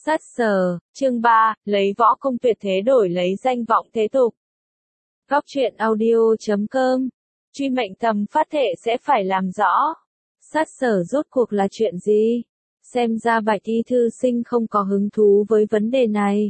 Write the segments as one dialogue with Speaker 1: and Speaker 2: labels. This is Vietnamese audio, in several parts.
Speaker 1: Sát sở, chương 3, lấy võ công tuyệt thế đổi lấy danh vọng thế tục. Góc truyện audio.com, truy mệnh tầm phát thệ sẽ phải làm rõ. Sát sở rốt cuộc là chuyện gì? Xem ra Bạch Y thư sinh không có hứng thú với vấn đề này.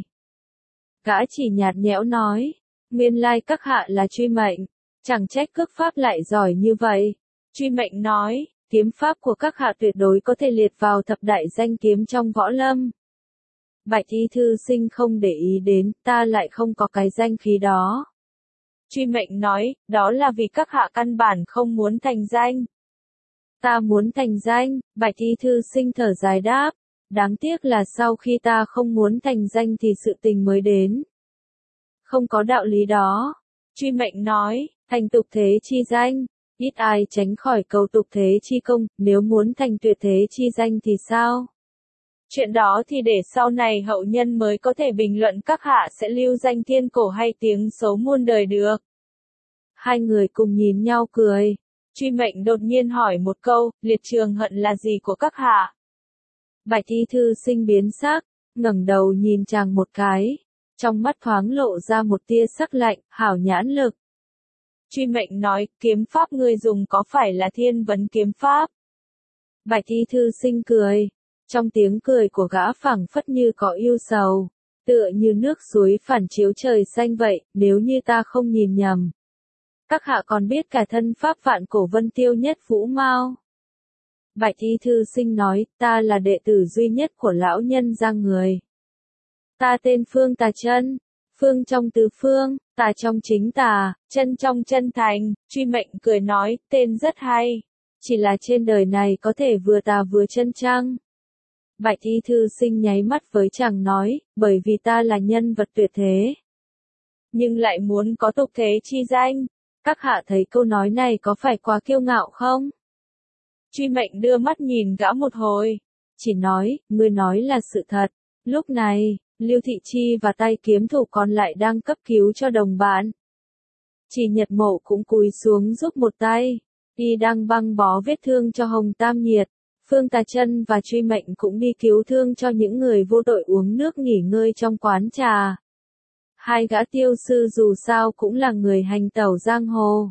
Speaker 1: Gã chỉ nhạt nhẽo nói, nguyên lai các hạ là truy mệnh, chẳng trách cước pháp lại giỏi như vậy. Truy mệnh nói, kiếm pháp của các hạ tuyệt đối có thể liệt vào thập đại danh kiếm trong võ lâm. Bạch Y thư sinh không để ý đến, ta lại không có cái danh khí đó. Truy mệnh nói, đó là vì các hạ căn bản không muốn thành danh. Ta muốn thành danh, Bạch Y thư sinh thở dài đáp, đáng tiếc là sau khi ta không muốn thành danh thì sự tình mới đến. Không có đạo lý đó. Truy mệnh nói, thành tục thế chi danh, ít ai tránh khỏi cầu tục thế chi công, nếu muốn thành tuyệt thế chi danh thì sao? Chuyện đó thì để sau này hậu nhân mới có thể bình luận các hạ sẽ lưu danh thiên cổ hay tiếng xấu muôn đời được. Hai người cùng nhìn nhau cười. Truy mệnh đột nhiên hỏi một câu, liệt trường hận là gì của các hạ? Bạch Y thư sinh biến sắc, ngẩng đầu nhìn chàng một cái. Trong mắt thoáng lộ ra một tia sắc lạnh, hảo nhãn lực. Truy mệnh nói, kiếm pháp ngươi dùng có phải là thiên vấn kiếm pháp? Bạch Y thư sinh cười. Trong tiếng cười của gã phảng phất như có yêu sầu, tựa như nước suối phản chiếu trời xanh vậy, nếu như ta không nhìn nhầm. Các hạ còn biết cả thân pháp vạn cổ vân tiêu nhất vũ mao. Bạch Y thư sinh nói, ta là đệ tử duy nhất của lão nhân Giang người. Ta tên Phương Tà Chân, phương trong tứ phương, tà trong chính tà, chân trong chân thành. Truy mệnh cười nói, tên rất hay, chỉ là trên đời này có thể vừa tà vừa chân chăng? Bạch Y thư sinh nháy mắt với chàng nói, bởi vì ta là nhân vật tuyệt thế. Nhưng lại muốn có tục thế chi danh. Các hạ thấy câu nói này có phải quá kiêu ngạo không? Truy mệnh đưa mắt nhìn gã một hồi. Chỉ nói, ngươi nói là sự thật. Lúc này, Lưu Thị Chi và tay kiếm thủ còn lại đang cấp cứu cho đồng bạn. Chỉ Nhật Mộ cũng cúi xuống giúp một tay. Y đang băng bó vết thương cho Hồng Tam Nhiệt. Phương Tà Chân và Truy mệnh cũng đi cứu thương cho những người vô tội uống nước nghỉ ngơi trong quán trà. Hai gã tiêu sư dù sao cũng là người hành tẩu giang hồ,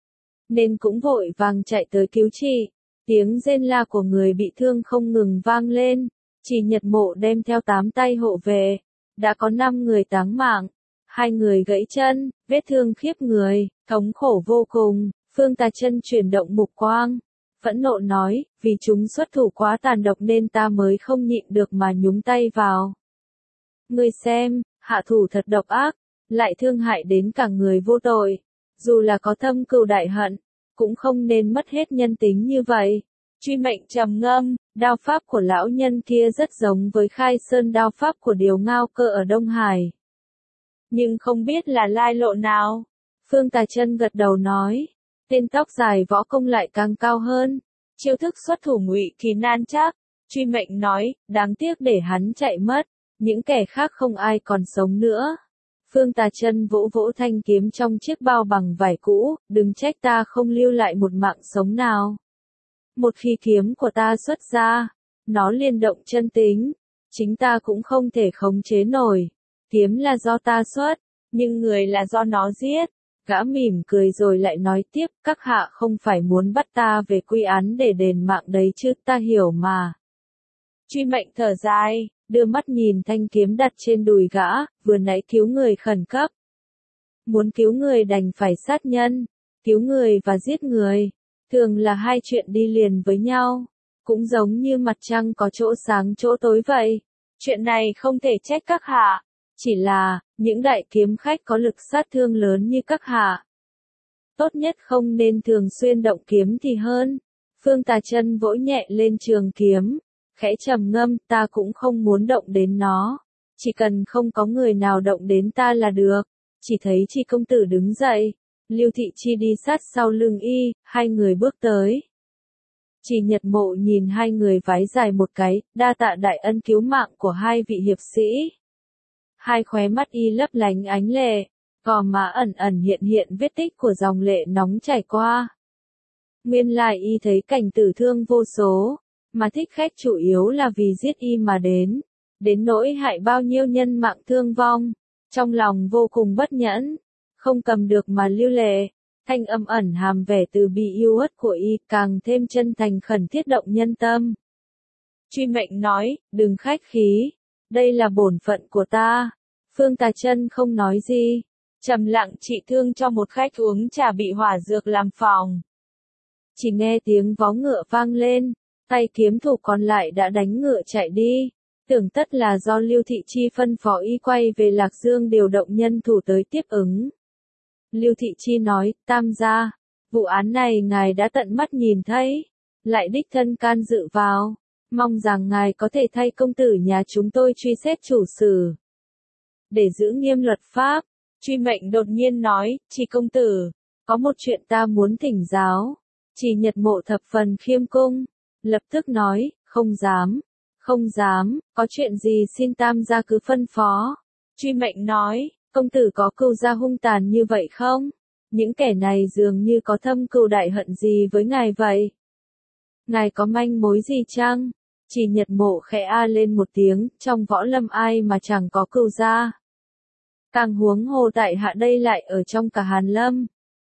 Speaker 1: nên cũng vội vàng chạy tới cứu trị. Tiếng rên la của người bị thương không ngừng vang lên. Chỉ Nhật Mộ đem theo 8 tay hộ vệ. Đã có 5 người táng mạng. 2 người gãy chân, vết thương khiếp người, thống khổ vô cùng. Phương Tà Chân chuyển động mục quang. Phẫn nộ nói, vì chúng xuất thủ quá tàn độc nên ta mới không nhịn được mà nhúng tay vào. Ngươi xem, hạ thủ thật độc ác, lại thương hại đến cả người vô tội. Dù là có thâm cừu đại hận, cũng không nên mất hết nhân tính như vậy. Truy mệnh trầm ngâm, đao pháp của lão nhân kia rất giống với Khai Sơn đao pháp của Điều Ngao Cơ ở Đông Hải. Nhưng không biết là lai lộ nào. Phương Tà Chân gật đầu nói, tên tóc dài võ công lại càng cao hơn. Chiêu thức xuất thủ ngụy kỳ nan chắc. Truy mệnh nói, đáng tiếc để hắn chạy mất. Những kẻ khác không ai còn sống nữa. Phương Tà Chân vỗ vỗ thanh kiếm trong chiếc bao bằng vải cũ, đừng trách ta không lưu lại một mạng sống nào. Một khi kiếm của ta xuất ra, nó liên động chân tính, chính ta cũng không thể khống chế nổi. Kiếm là do ta xuất, nhưng người là do nó giết. Gã mỉm cười rồi lại nói tiếp, các hạ không phải muốn bắt ta về quy án để đền mạng đấy chứ, ta hiểu mà. Truy mệnh thở dài, đưa mắt nhìn thanh kiếm đặt trên đùi gã, vừa nãy cứu người khẩn cấp. Muốn cứu người đành phải sát nhân, cứu người và giết người, thường là hai chuyện đi liền với nhau, cũng giống như mặt trăng có chỗ sáng chỗ tối vậy. Chuyện này không thể trách các hạ, chỉ là, những đại kiếm khách có lực sát thương lớn như các hạ. Tốt nhất không nên thường xuyên động kiếm thì hơn. Phương Tà Chân vỗ nhẹ lên trường kiếm. Khẽ trầm ngâm, ta cũng không muốn động đến nó. Chỉ cần không có người nào động đến ta là được. Chỉ thấy Chi công tử đứng dậy. Lưu Thị Chi đi sát sau lưng y, hai người bước tới. Chỉ Nhật Mộ nhìn hai người vái dài một cái, đa tạ đại ân cứu mạng của hai vị hiệp sĩ. Hai khóe mắt y lấp lánh ánh lệ, gò má ẩn ẩn hiện hiện vết tích của dòng lệ nóng chảy qua. Nguyên lai y thấy cảnh tử thương vô số. Mà thích khách chủ yếu là vì giết y mà đến. đến nỗi hại bao nhiêu nhân mạng thương vong. Trong lòng vô cùng bất nhẫn, không cầm được mà lưu lệ, thanh âm ẩn hàm vẻ từ bi yêu uất của y càng thêm chân thành khẩn thiết động nhân tâm. Truy Mệnh nói, đừng khách khí, đây là bổn phận của ta. Phương Tà Chân không nói gì, trầm lặng trị thương cho một khách uống trà bị hỏa dược làm phòng. Chỉ nghe tiếng vó ngựa vang lên, tay kiếm thủ còn lại đã đánh ngựa chạy đi, tưởng tất là do Lưu Thị Chi phân phó y quay về Lạc Dương điều động nhân thủ tới tiếp ứng. Lưu Thị Chi nói, Tam gia, vụ án này ngài đã tận mắt nhìn thấy, lại đích thân can dự vào, mong rằng ngài có thể thay công tử nhà chúng tôi truy xét chủ sử. Để giữ nghiêm luật pháp, Truy Mệnh đột nhiên nói, Chỉ công tử, có một chuyện ta muốn thỉnh giáo. Chỉ Nhật Mộ thập phần khiêm cung, lập tức nói, không dám, không dám, có chuyện gì xin Tam gia cứ phân phó. Truy Mệnh nói, công tử có cừu gia hung tàn như vậy không? Những kẻ này dường như có thâm cừu đại hận gì với ngài vậy? Ngài có manh mối gì chăng? Chỉ Nhật Mộ khẽ a lên một tiếng, trong võ lâm ai mà chẳng có cừu gia. Càng huống hồ tại hạ đây lại ở trong cả Hàn Lâm.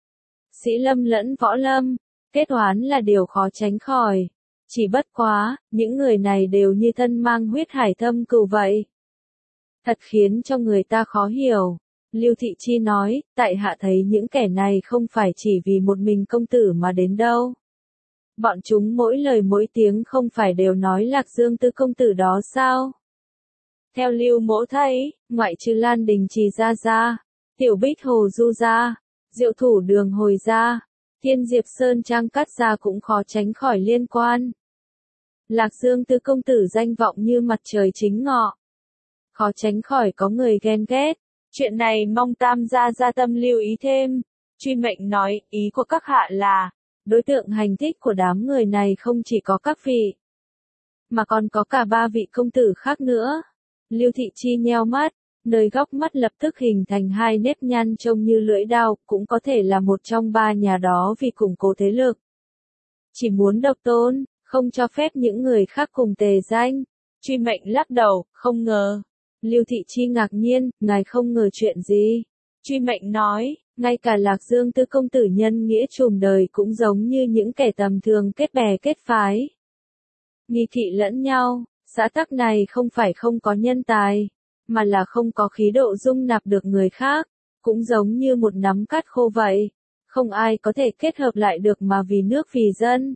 Speaker 1: Sĩ lâm lẫn võ lâm, kết oán là điều khó tránh khỏi. Chỉ bất quá, những người này đều như thân mang huyết hải thâm cừu vậy. Thật khiến cho người ta khó hiểu. Lưu Thị Chi nói, tại hạ thấy những kẻ này không phải chỉ vì một mình công tử mà đến đâu. Bọn chúng mỗi lời mỗi tiếng không phải đều nói Lạc Dương Tư công tử đó sao? Theo Lưu Mỗ thấy, ngoại trừ Lan Đình Trì ra, Tiểu Bích Hồ Du ra, Diệu Thủ Đường Hồi ra, Thiên Diệp Sơn Trang Cát ra cũng khó tránh khỏi liên quan. Lạc Dương Tư công tử danh vọng như mặt trời chính ngọ, khó tránh khỏi có người ghen ghét. Chuyện này mong Tam gia gia tâm lưu ý thêm. Truy Mệnh nói, ý của các hạ là, đối tượng hành thích của đám người này không chỉ có các vị, mà còn có cả 3 vị công tử khác nữa. Lưu Thị Chi nheo mắt, nơi góc mắt lập tức hình thành 2 nếp nhăn trông như lưỡi dao, cũng có thể là một trong 3 nhà đó vì củng cố thế lực. Chỉ muốn độc tôn, không cho phép những người khác cùng tề danh. Truy Mệnh lắc đầu, không ngờ. Lưu Thị Chi ngạc nhiên, ngài không ngờ chuyện gì? Truy Mệnh nói, ngay cả Lạc Dương Tư công tử nhân nghĩa trùm đời cũng giống như những kẻ tầm thường kết bè kết phái. Nghi thị lẫn nhau, xã tắc này không phải không có nhân tài, mà là không có khí độ dung nạp được người khác, cũng giống như một nắm cát khô vậy, không ai có thể kết hợp lại được mà vì nước vì dân.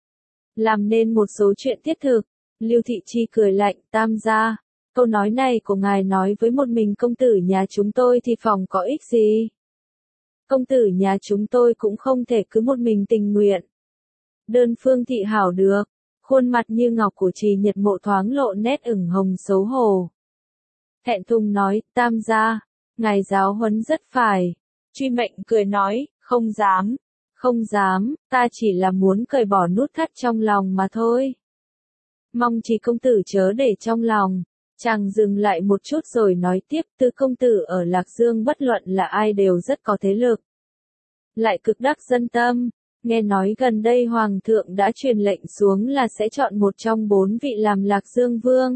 Speaker 1: Làm nên một số chuyện thiết thực. Lưu Thị Chi cười lạnh, Tam gia, câu nói này của ngài nói với một mình công tử nhà chúng tôi thì phòng có ích gì? Công tử nhà chúng tôi cũng không thể cứ một mình tình nguyện. Đơn phương thị hảo được. Khuôn mặt như ngọc của Trì Nhật Mộ thoáng lộ nét ửng hồng xấu hổ. Thẹn thùng nói, Tam gia, ngài giáo huấn rất phải. Truy Mệnh cười nói, không dám, không dám, ta chỉ là muốn cởi bỏ nút thắt trong lòng mà thôi. Mong Trì công tử chớ để trong lòng. Chàng dừng lại một chút rồi nói tiếp, Tư công tử ở Lạc Dương bất luận là ai đều rất có thế lực. Lại cực đắc dân tâm, nghe nói gần đây Hoàng thượng đã truyền lệnh xuống là sẽ chọn một trong 4 vị làm Lạc Dương vương.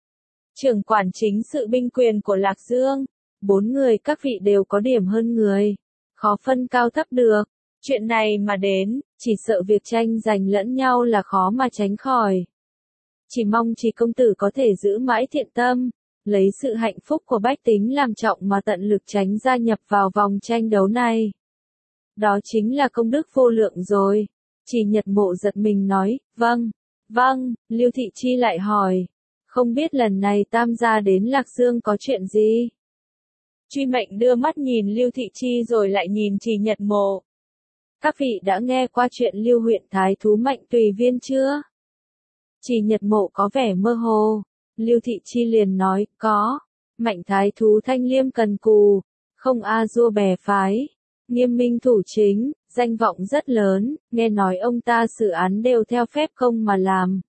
Speaker 1: Trưởng quản chính sự binh quyền của Lạc Dương, 4 người các vị đều có điểm hơn người, khó phân cao thấp được. Chuyện này mà đến, chỉ sợ việc tranh giành lẫn nhau là khó mà tránh khỏi. Chỉ mong Trì công tử có thể giữ mãi thiện tâm, lấy sự hạnh phúc của bách tính làm trọng mà tận lực tránh gia nhập vào vòng tranh đấu này. Đó chính là công đức vô lượng rồi. Trì Nhật Mộ giật mình nói, vâng, vâng. Lưu Thị Chi lại hỏi, không biết lần này Tam gia đến Lạc Dương có chuyện gì? Truy Mệnh đưa mắt nhìn Lưu Thị Chi rồi lại nhìn Trì Nhật Mộ. Các vị đã nghe qua chuyện Lưu huyện thái thú Mạnh Tùy Viên chưa? Trì Nhật Mộ có vẻ mơ hồ. Lưu Thị Chi liền nói, có. Mạnh thái thú thanh liêm cần cù, không a dua bè phái, nghiêm minh thủ chính, danh vọng rất lớn, nghe nói ông ta xử án đều theo phép công mà làm.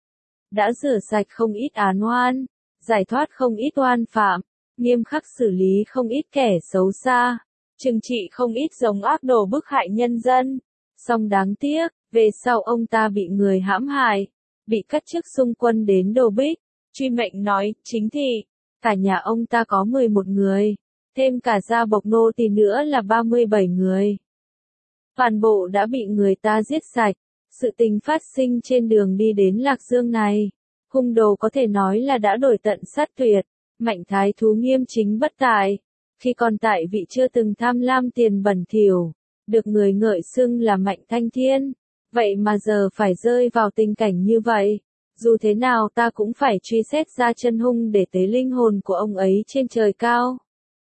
Speaker 1: Đã rửa sạch không ít án oan, giải thoát không ít oan phạm, nghiêm khắc xử lý không ít kẻ xấu xa, trừng trị không ít giống ác đồ bức hại nhân dân. Song đáng tiếc, về sau ông ta bị người hãm hại, bị cắt chức xung quân đến Đô Bích, Truy Mệnh nói, chính thì, cả nhà ông ta có 11 người, thêm cả gia bộc nô tỳ nữa là 37 người. Toàn bộ đã bị người ta giết sạch. Sự tình phát sinh trên đường đi đến Lạc Dương này, hung đồ có thể nói là đã đổi tận sát tuyệt. Mạnh thái thú nghiêm chính bất tài, khi còn tại vị chưa từng tham lam tiền bẩn thỉu, được người ngợi xưng là Mạnh Thanh Thiên, vậy mà giờ phải rơi vào tình cảnh như vậy, dù thế nào ta cũng phải truy xét ra chân hung để tế linh hồn của ông ấy trên trời cao.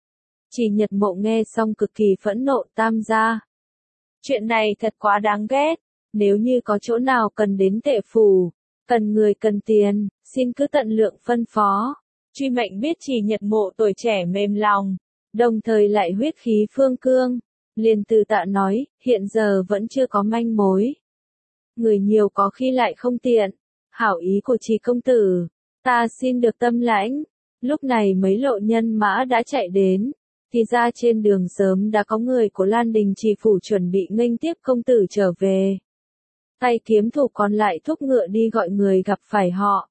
Speaker 1: Chỉ Nhật Mộ nghe xong cực kỳ phẫn nộ, Tam gia, chuyện này thật quá đáng ghét, nếu như có chỗ nào cần đến tệ phủ, cần người cần tiền, xin cứ tận lượng phân phó. Truy Mệnh biết Chỉ Nhật Mộ tuổi trẻ mềm lòng, đồng thời lại huyết khí phương cương, liền từ tạ nói, hiện giờ vẫn chưa có manh mối. Người nhiều có khi lại không tiện, hảo ý của Trì công tử, ta xin được tâm lãnh. Lúc này mấy lộ nhân mã đã chạy đến, thì ra trên đường sớm đã có người của Lan Đình Trì phủ chuẩn bị nghênh tiếp công tử trở về. Tay kiếm thủ còn lại thúc ngựa đi gọi người gặp phải họ.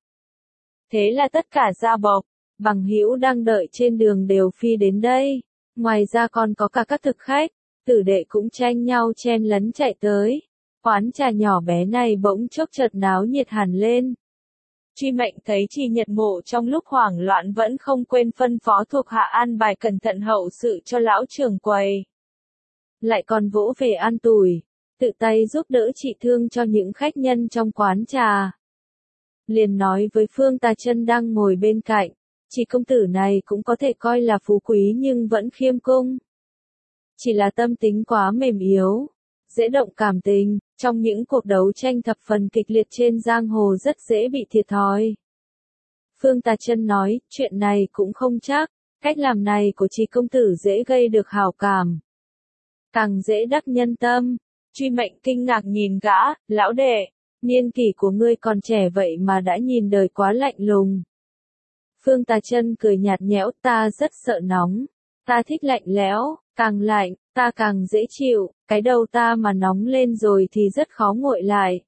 Speaker 1: Thế là tất cả gia bộc, bằng hữu đang đợi trên đường đều phi đến đây, ngoài ra còn có cả các thực khách, tử đệ cũng tranh nhau chen lấn chạy tới. Quán trà nhỏ bé này bỗng chốc chợt náo nhiệt hẳn lên. Truy Mệnh thấy Chỉ Nhật Mộ trong lúc hoảng loạn vẫn không quên phân phó thuộc hạ an bài cẩn thận hậu sự cho lão trưởng quầy. Lại còn vỗ về an tủi, tự tay giúp đỡ trị thương cho những khách nhân trong quán trà. Liền nói với Phương Tà Chân đang ngồi bên cạnh, Chỉ công tử này cũng có thể coi là phú quý nhưng vẫn khiêm cung. Chỉ là tâm tính quá mềm yếu, dễ động cảm tình, trong những cuộc đấu tranh thập phần kịch liệt trên giang hồ rất dễ bị thiệt thòi. Phương Tà Chân nói, chuyện này cũng không chắc, cách làm này của Chỉ công tử dễ gây được hảo cảm, càng dễ đắc nhân tâm. Truy Mệnh kinh ngạc nhìn gã, lão đệ, niên kỷ của ngươi còn trẻ vậy mà đã nhìn đời quá lạnh lùng. Phương Tà Chân cười nhạt nhẽo, ta rất sợ nóng, ta thích lạnh lẽo, càng lạnh, ta càng dễ chịu, cái đầu ta mà nóng lên rồi thì rất khó nguội lại.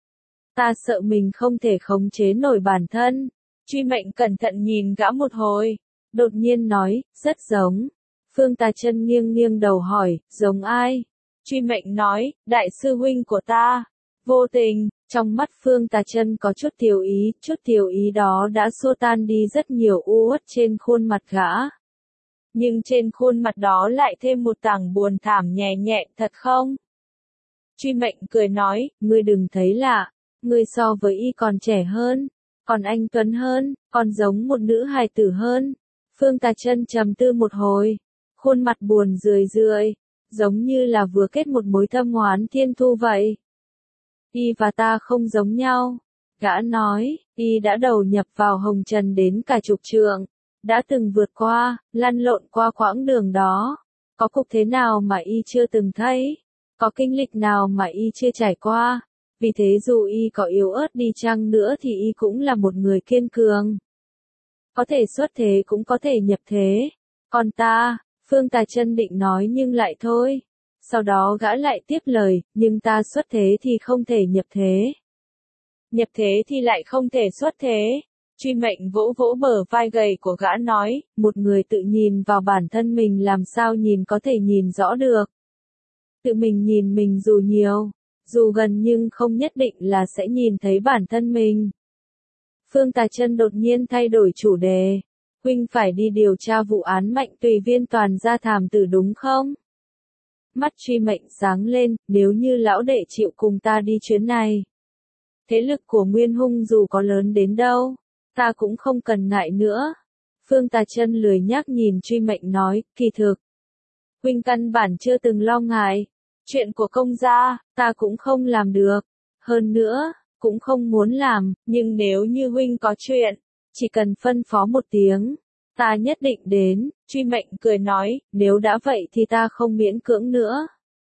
Speaker 1: Ta sợ mình không thể khống chế nổi bản thân. Truy Mệnh cẩn thận nhìn gã một hồi, đột nhiên nói, rất giống. Phương Tà Chân nghiêng nghiêng đầu hỏi, giống ai? Truy Mệnh nói, đại sư huynh của ta. Vô tình, trong mắt Phương Tà Chân có chút tiểu ý đó đã xua tan đi rất nhiều u uất trên khuôn mặt gã. Nhưng trên khuôn mặt đó lại thêm một tảng buồn thảm nhẹ nhẹ, thật không? Truy Mệnh cười nói, ngươi đừng thấy lạ, ngươi so với y còn trẻ hơn, còn anh tuấn hơn, còn giống một nữ hài tử hơn. Phương Tà Chân trầm tư một hồi, khuôn mặt buồn rười rượi, giống như là vừa kết một mối thâm oán thiên thu vậy. Y và ta không giống nhau, gã nói, y đã đầu nhập vào hồng trần đến cả chục trượng, đã từng vượt qua, lăn lộn qua quãng đường đó, có cục thế nào mà y chưa từng thấy, có kinh lịch nào mà y chưa trải qua, vì thế dù y có yếu ớt đi chăng nữa thì y cũng là một người kiên cường. Có thể xuất thế cũng có thể nhập thế, còn ta, Phương Tà Chân định nói nhưng lại thôi. Sau đó gã lại tiếp lời, nhưng ta xuất thế thì không thể nhập thế. Nhập thế thì lại không thể xuất thế. Truy Mệnh vỗ vỗ bờ vai gầy của gã nói, một người tự nhìn vào bản thân mình làm sao nhìn có thể nhìn rõ được. Tự mình nhìn mình dù nhiều, dù gần nhưng không nhất định là sẽ nhìn thấy bản thân mình. Phương Tà Chân đột nhiên thay đổi chủ đề. Huynh phải đi điều tra vụ án Mạnh Tùy Viên toàn gia thảm tử đúng không? Mắt Truy Mệnh sáng lên, nếu như lão đệ chịu cùng ta đi chuyến này. Thế lực của Nguyên Hung dù có lớn đến đâu, ta cũng không cần ngại nữa. Phương Tà Chân lười nhác nhìn Truy Mệnh nói, kỳ thực. Huynh căn bản chưa từng lo ngại. Chuyện của công gia, ta cũng không làm được. Hơn nữa, cũng không muốn làm, nhưng nếu như huynh có chuyện, chỉ cần phân phó một tiếng, ta nhất định đến. Truy Mệnh cười nói, nếu đã vậy thì ta không miễn cưỡng nữa.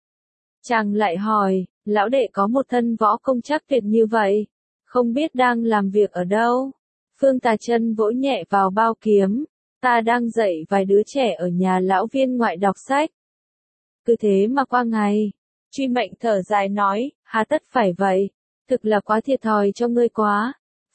Speaker 1: Chàng lại hỏi, lão đệ có một thân võ công chắc tuyệt như vậy, không biết đang làm việc ở đâu. Phương Tà Chân vỗ nhẹ vào bao kiếm, ta đang dạy vài đứa trẻ ở nhà lão viên ngoại đọc sách. Cứ thế mà qua ngày. Truy Mệnh thở dài nói, hà tất phải vậy, thực là quá thiệt thòi cho ngươi quá.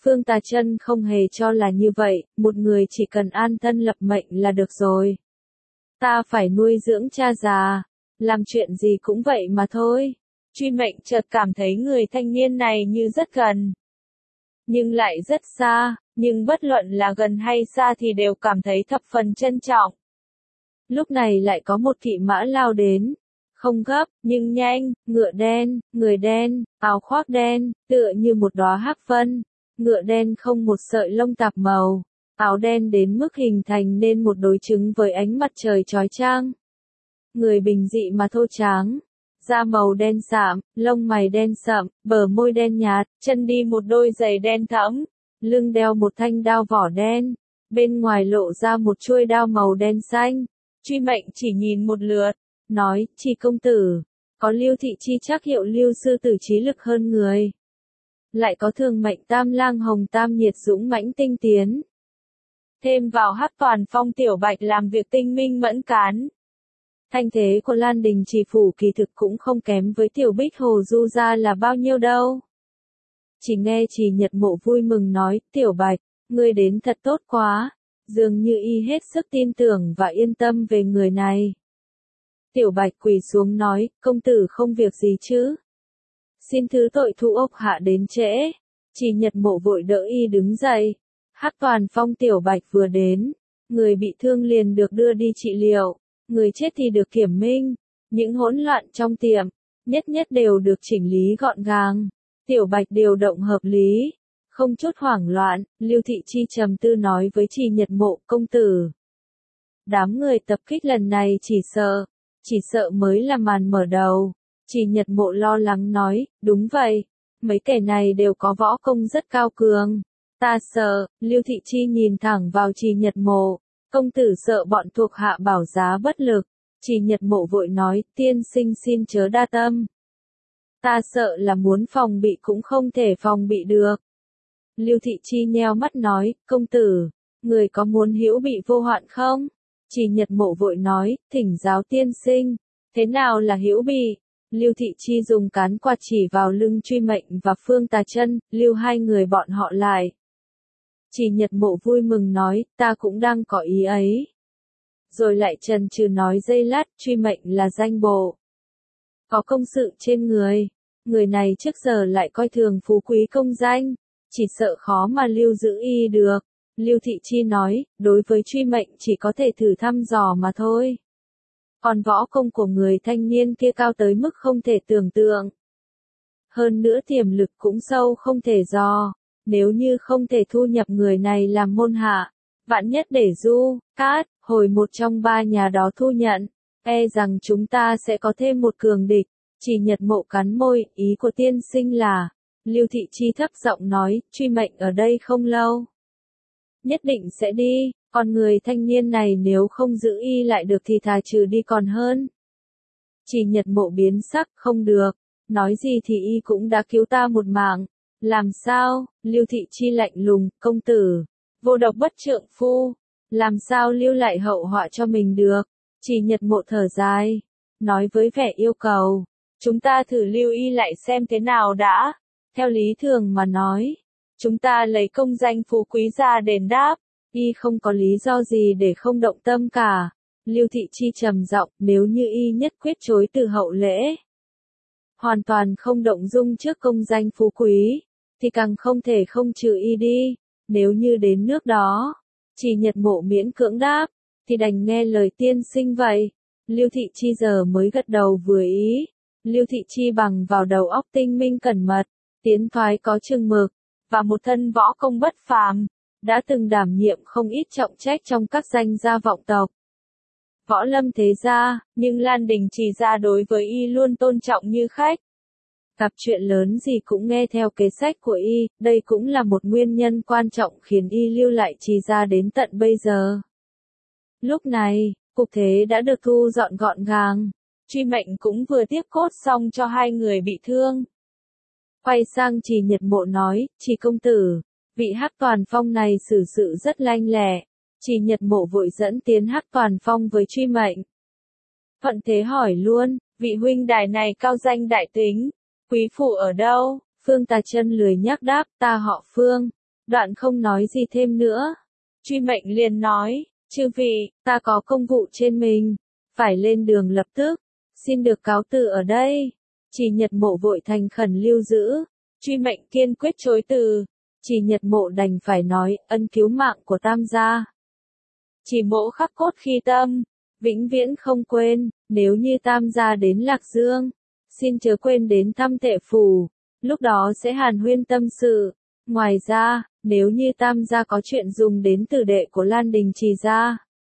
Speaker 1: Phương Tà Chân không hề cho là như vậy, một người chỉ cần an thân lập mệnh là được rồi. Ta phải nuôi dưỡng cha già, làm chuyện gì cũng vậy mà thôi. Truy Mệnh chợt cảm thấy người thanh niên này như rất gần, nhưng lại rất xa, nhưng bất luận là gần hay xa thì đều cảm thấy thập phần trân trọng. Lúc này lại có một kỵ mã lao đến, không gấp, nhưng nhanh, ngựa đen, người đen, áo khoác đen, tựa như một đóa hắc vân, ngựa đen không một sợi lông tạp màu, áo đen đến mức hình thành nên một đối chứng với ánh mặt trời chói chang. Người bình dị mà thô tráng, da màu đen sạm, lông mày đen sậm, bờ môi đen nhạt, chân đi một đôi giày đen thẫm, lưng đeo một thanh đao vỏ đen, bên ngoài lộ ra một chuôi đao màu đen xanh. Truy Mệnh chỉ nhìn một lượt, nói, Trì công tử, có Lưu Thị Chi chắc hiệu Lưu sư tử trí lực hơn người. Lại có Thường Mệnh Tam Lang Hồng Tam Nhiệt dũng mãnh tinh tiến. Thêm vào Hắc Toàn Phong Tiểu Bạch làm việc tinh minh mẫn cán. Thanh thế của Lan Đình Trì phủ kỳ thực cũng không kém với Tiểu Bích Hồ Du gia là bao nhiêu đâu. Chỉ nghe Trì Nhật Mộ vui mừng nói, Tiểu Bạch, ngươi đến thật tốt quá, dường như y hết sức tin tưởng và yên tâm về người này. Tiểu Bạch quỳ xuống nói, công tử không việc gì chứ? Xin thứ tội Thu Ốc hạ đến trễ. Trì Nhật Mộ vội đỡ y đứng dậy. Hắc Toàn Phong Tiểu Bạch vừa đến, người bị thương liền được đưa đi trị liệu, người chết thì được kiểm minh. Những hỗn loạn trong tiệm, nhất nhất đều được chỉnh lý gọn gàng. Tiểu Bạch điều động hợp lý, không chút hoảng loạn. Lưu Thị Chi trầm tư nói với Trì Nhật Mộ, công tử, đám người tập kích lần này chỉ sợ mới là màn mở đầu. Trì Nhật Mộ lo lắng nói, đúng vậy, mấy kẻ này đều có võ công rất cao cường. Ta sợ. Lưu Thị Chi nhìn thẳng vào Trì Nhật Mộ, công tử sợ bọn thuộc hạ bảo giá bất lực. Trì Nhật Mộ vội nói, tiên sinh xin chớ đa tâm. Ta sợ là muốn phòng bị cũng không thể phòng bị được. Lưu Thị Chi nheo mắt nói, công tử, người có muốn hữu bị vô hoạn không? Trì Nhật Mộ vội nói, thỉnh giáo tiên sinh, thế nào là hữu bị? Lưu Thị Chi dùng cán quạt chỉ vào lưng Truy Mệnh và Phương Tà Chân, lưu hai người bọn họ lại. Trì Nhật Mộ vui mừng nói, ta cũng đang có ý ấy. Rồi lại chần chừ nói giây lát, Truy Mệnh là danh bộ, có công sự trên người. Người này trước giờ lại coi thường phú quý công danh, chỉ sợ khó mà lưu giữ y được. Lưu Thị Chi nói, đối với Truy Mệnh chỉ có thể thử thăm dò mà thôi. Còn võ công của người thanh niên kia cao tới mức không thể tưởng tượng. Hơn nữa tiềm lực cũng sâu không thể dò. Nếu như không thể thu nhập người này làm môn hạ, vạn nhất để Du, Cát, Hồi một trong ba nhà đó thu nhận, e rằng chúng ta sẽ có thêm một cường địch. Trì Nhật Mộ cắn môi, ý của tiên sinh là, Lưu Thị Chi thấp giọng nói, Truy Mệnh ở đây không lâu. Nhất định sẽ đi, còn người thanh niên này nếu không giữ y lại được thì thà trừ đi còn hơn. Trì Nhật Mộ biến sắc, không được, nói gì thì y cũng đã cứu ta một mạng. Làm sao? Lưu Thị Chi lạnh lùng, công tử, vô độc bất trượng phu, làm sao lưu lại hậu họa cho mình được? Trì Nhật Mộ thở dài, nói với vẻ yêu cầu, chúng ta thử lưu y lại xem thế nào đã. Theo lý thường mà nói, chúng ta lấy công danh phú quý ra đền đáp, y không có lý do gì để không động tâm cả. Lưu Thị Chi trầm giọng, nếu như y nhất quyết chối từ hậu lễ, hoàn toàn không động dung trước công danh phú quý, thì càng không thể không trừ y đi. Nếu như đến nước đó, Trì Nhật Mộ miễn cưỡng đáp, thì đành nghe lời tiên sinh vậy. Lưu Thị Chi giờ mới gật đầu vừa ý. Lưu Thị Chi bằng vào đầu óc tinh minh cẩn mật, tiến thoái có chừng mực, và một thân võ công bất phàm, đã từng đảm nhiệm không ít trọng trách trong các danh gia vọng tộc. Võ lâm thế gia, nhưng Lan Đình Trì gia đối với y luôn tôn trọng như khách. Gặp chuyện lớn gì cũng nghe theo kế sách của y, đây cũng là một nguyên nhân quan trọng khiến y lưu lại Trì gia đến tận bây giờ. Lúc này, cục thế đã được thu dọn gọn gàng, Truy Mệnh cũng vừa tiếp cốt xong cho hai người bị thương. Quay sang Trì Nhật Mộ nói, Trì công tử, vị Hắc Toàn Phong này xử sự rất lanh lẹ. Trì Nhật Mộ vội dẫn tiến Hắc Toàn Phong với Truy Mệnh. Thuận thế hỏi luôn, vị huynh đài này cao danh đại tính, quý phụ ở đâu? Phương Tà Chân lười nhắc đáp, ta họ Phương, Đoạn không nói gì thêm nữa. Truy Mệnh liền nói, chư vị, ta có công vụ trên mình, phải lên đường lập tức, xin được cáo từ ở đây. Chỉ Nhật Mộ vội thành khẩn lưu giữ, Truy Mệnh kiên quyết chối từ. Chỉ Nhật Mộ đành phải nói, ân cứu mạng của Tam gia. Chỉ Mộ khắc cốt khi tâm, vĩnh viễn không quên, nếu như Tam gia đến Lạc Dương, xin chớ quên đến thăm Tệ phủ, lúc đó sẽ hàn huyên tâm sự. Ngoài ra, nếu như Tam gia có chuyện dùng đến tử đệ của Lan Đình Trì gia,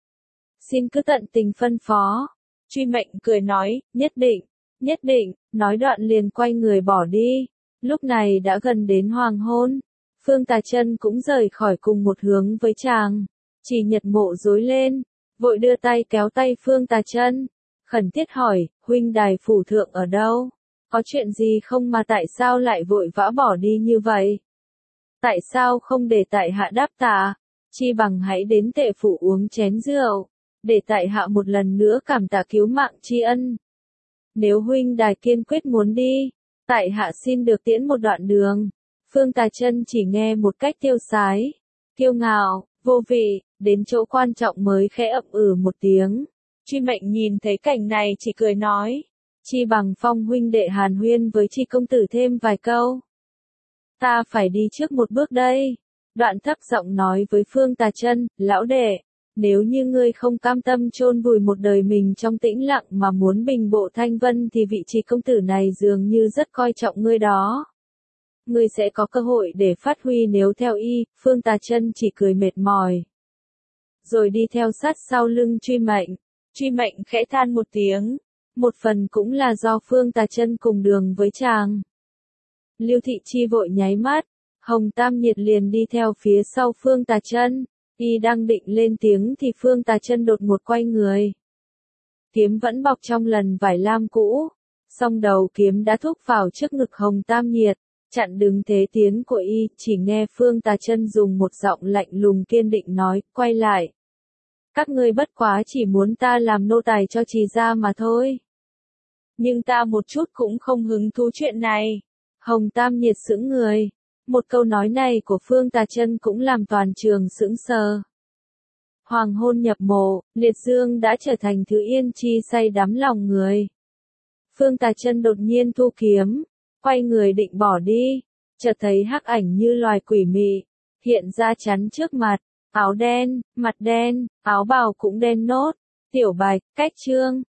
Speaker 1: xin cứ tận tình phân phó. Truy Mệnh cười nói, nhất định, nói đoạn liền quay người bỏ đi. Lúc này đã gần đến hoàng hôn, Phương Tà Chân cũng rời khỏi cùng một hướng với chàng. Chỉ Nhật Mộ rối lên, vội đưa tay kéo tay Phương Tà Chân, khẩn thiết hỏi, huynh đài phủ thượng ở đâu? Có chuyện gì không mà tại sao lại vội vã bỏ đi như vậy? Tại sao không để tại hạ đáp tạ? Chi bằng hãy đến Tệ phủ uống chén rượu, để tại hạ một lần nữa cảm tạ cứu mạng tri ân. Nếu huynh đài kiên quyết muốn đi, tại hạ xin được tiễn một đoạn đường. Phương Tà Chân chỉ nghe một cách tiêu sái, kiêu ngạo, vô vị, đến chỗ quan trọng mới khẽ ậm một tiếng. Truy Mệnh nhìn thấy cảnh này chỉ cười nói, chi bằng Phong huynh đệ hàn huyên với Chi công tử thêm vài câu. Ta phải đi trước một bước đây. Đoạn thấp giọng nói với Phương Tà Chân, lão đệ, nếu như ngươi không cam tâm chôn vùi một đời mình trong tĩnh lặng mà muốn bình bộ thanh vân thì vị Chi công tử này dường như rất coi trọng ngươi đó. Ngươi sẽ có cơ hội để phát huy nếu theo y. Phương Tà Chân chỉ cười mệt mỏi, rồi đi theo sát sau lưng Truy Mệnh. Truy Mệnh khẽ than một tiếng, một phần cũng là do Phương Tà Chân cùng đường với chàng. Lưu Thị Chi vội nháy mắt, Hồng Tam Nhiệt liền đi theo phía sau Phương Tà Chân. Y đang định lên tiếng thì Phương Tà Chân đột ngột quay người. Kiếm vẫn bọc trong lần vải lam cũ, song đầu kiếm đã thúc vào trước ngực Hồng Tam Nhiệt, chặn đứng thế tiến của y. Chỉ nghe Phương Tà Chân dùng một giọng lạnh lùng kiên định nói, quay lại. Các ngươi bất quá chỉ muốn ta làm nô tài cho Trì gia mà thôi. Nhưng ta một chút cũng không hứng thú chuyện này. Hồng Tam Nhiệt sững người. Một câu nói này của Phương Tà Chân cũng làm toàn trường sững sờ. Hoàng hôn nhập mộ, liệt dương đã trở thành thứ yên chi say đắm lòng người. Phương Tà Chân đột nhiên thu kiếm, quay người định bỏ đi, chợt thấy hắc ảnh như loài quỷ mị hiện ra chắn trước mặt, áo đen, mặt đen, áo bào cũng đen nốt. Tiểu Bạch, cách chương